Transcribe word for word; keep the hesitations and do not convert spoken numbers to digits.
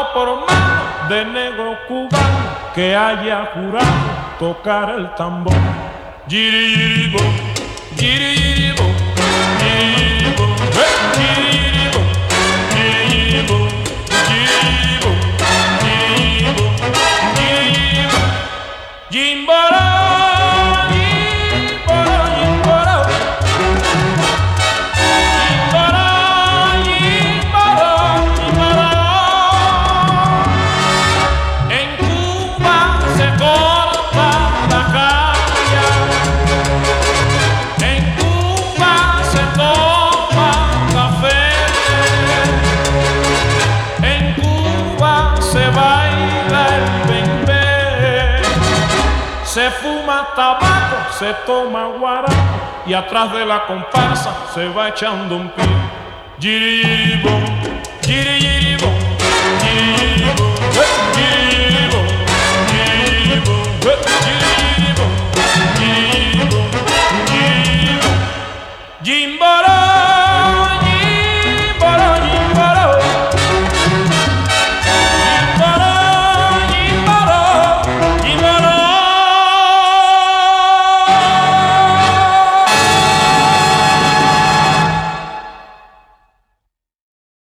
mano por mano de negro cubano que haya jurado tocar el tambor. Yiri yiri bo, yiri yiri bo, yiri yiri bo, eh, yiri yiri bo, yiri yiri bo, yiri yiri bo, yiri yiri bo, yiri yiri bo. Jimboro, jimboro, jimboro. Jimboro, jimboro, jimboro. En Cuba se corta la caña. En Cuba se toma café. En Cuba se baila el bembé. Se fuma tabaco, se toma guarapo y atrás de la comparsa se va echando un pie. Yiri yiri bom, yiri yiri bom,